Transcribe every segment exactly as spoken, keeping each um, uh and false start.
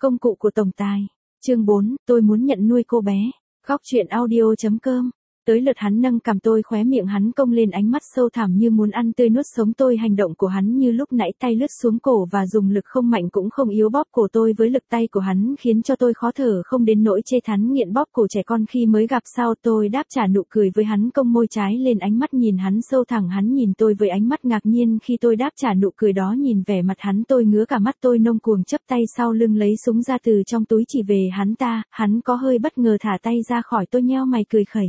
Công cụ của tổng tài. Chương bốn, tôi muốn nhận nuôi cô bé. Góc truyện audio.com. Tới lượt hắn nâng cằm, tôi khóe miệng hắn cong lên, ánh mắt sâu thẳm như muốn ăn tươi nuốt sống tôi. Hành động của hắn như lúc nãy, tay lướt xuống cổ và dùng lực không mạnh cũng không yếu bóp cổ tôi với lực tay của hắn, khiến cho tôi khó thở không đến nỗi chê thán nghiện bóp cổ trẻ con khi mới gặp sao. Tôi đáp trả nụ cười với hắn, cong môi trái lên, ánh mắt nhìn hắn sâu thẳng. Hắn nhìn tôi với ánh mắt ngạc nhiên khi tôi đáp trả nụ cười đó. Nhìn vẻ mặt hắn tôi ngứa cả mắt. Tôi nông cuồng chắp tay sau lưng lấy súng ra từ trong túi chỉ về hắn ta. Hắn có hơi bất ngờ thả tay ra khỏi tôi, nheo mày cười khẩy.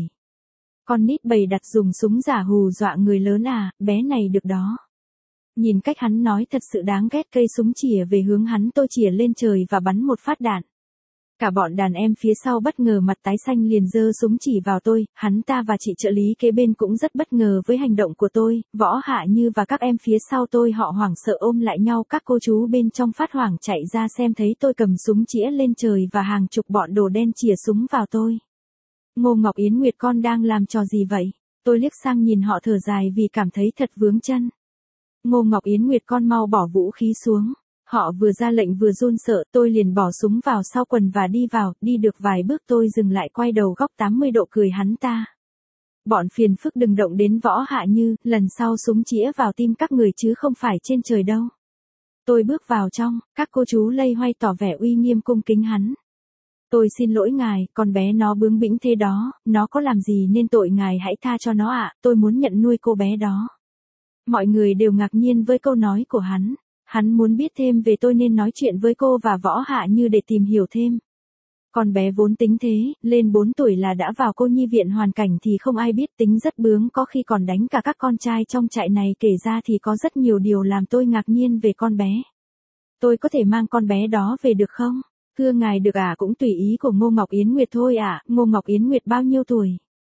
Con nít bầy đặt dùng súng giả hù dọa người lớn à, bé này được đó. Nhìn cách hắn nói thật sự đáng ghét. Cây súng chĩa về hướng hắn, tôi chĩa lên trời và bắn một phát đạn. Cả bọn đàn em phía sau bất ngờ mặt tái xanh liền giơ súng chỉ vào tôi. Hắn ta và chị trợ lý kế bên cũng rất bất ngờ với hành động của tôi. Võ Hạ Như và các em phía sau tôi họ hoảng sợ ôm lại nhau. Các cô chú bên trong phát hoảng chạy ra xem, thấy tôi cầm súng chĩa lên trời và hàng chục bọn đồ đen chĩa súng vào tôi. Ngô Ngọc Yến Nguyệt, con đang làm trò gì vậy? Tôi liếc sang nhìn họ thở dài vì cảm thấy thật vướng chân. Ngô Ngọc Yến Nguyệt, con mau bỏ vũ khí xuống. Họ vừa ra lệnh vừa run sợ. Tôi liền bỏ súng vào sau quần và đi vào. Đi được vài bước tôi dừng lại, quay đầu góc tám mươi độ cười hắn ta. Bọn phiền phức đừng động đến Võ Hạ Như, lần sau súng chĩa vào tim các người chứ không phải trên trời đâu. Tôi bước vào trong, các cô chú lây hoay tỏ vẻ uy nghiêm cung kính hắn. Tôi xin lỗi ngài, con bé nó bướng bỉnh thế đó, nó có làm gì nên tội, ngài hãy tha cho nó ạ, tôi muốn nhận nuôi cô bé đó. Mọi người đều ngạc nhiên với câu nói của hắn. Hắn muốn biết thêm về tôi nên nói chuyện với cô và Võ Hạ Như để tìm hiểu thêm. Con bé vốn tính thế, lên bốn tuổi là đã vào cô nhi viện, hoàn cảnh thì không ai biết, tính rất bướng, có khi còn đánh cả các con trai trong trại này. Kể ra thì có rất nhiều điều làm tôi ngạc nhiên về con bé. Tôi có thể mang con bé đó về được không? Thưa ngài, được à, cũng tùy ý của Ngô Ngọc Yến Nguyệt thôi ạ. Ngô Ngọc Yến Nguyệt bao nhiêu tuổi?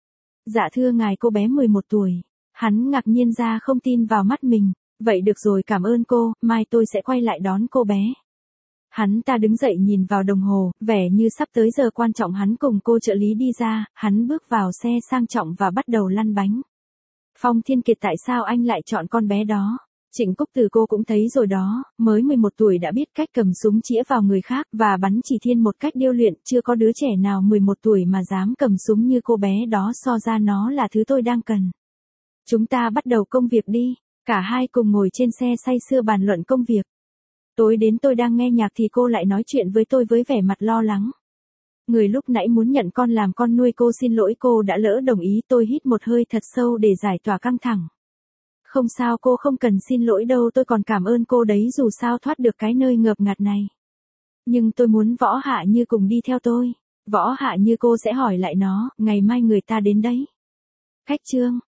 Dạ thưa ngài, cô bé mười một tuổi. Hắn ngạc nhiên ra không tin vào mắt mình. Vậy được rồi, cảm ơn cô, mai tôi sẽ quay lại đón cô bé. Hắn ta đứng dậy nhìn vào đồng hồ, vẻ như sắp tới giờ quan trọng. Hắn cùng cô trợ lý đi ra, hắn bước vào xe sang trọng và bắt đầu lăn bánh. Phong Thiên Kiệt, tại sao anh lại chọn con bé đó? Trịnh Cúc Từ, cô cũng thấy rồi đó, mới mười một tuổi đã biết cách cầm súng chĩa vào người khác và bắn chỉ thiên một cách điêu luyện, chưa có đứa trẻ nào mười một tuổi mà dám cầm súng như cô bé đó. So ra nó là thứ tôi đang cần. Chúng ta bắt đầu công việc đi. Cả hai cùng ngồi trên xe say sưa bàn luận công việc. Tối đến tôi đang nghe nhạc thì cô lại nói chuyện với tôi với vẻ mặt lo lắng. Người lúc nãy muốn nhận con làm con nuôi, cô xin lỗi, cô đã lỡ đồng ý. Tôi hít một hơi thật sâu để giải tỏa căng thẳng. Không sao, cô không cần xin lỗi đâu, tôi còn cảm ơn cô đấy, dù sao thoát được cái nơi ngợp ngạt này. Nhưng tôi muốn Võ Hạ Như cùng đi theo tôi. Võ Hạ Như, cô sẽ hỏi lại nó, ngày mai người ta đến đấy. Khách trương.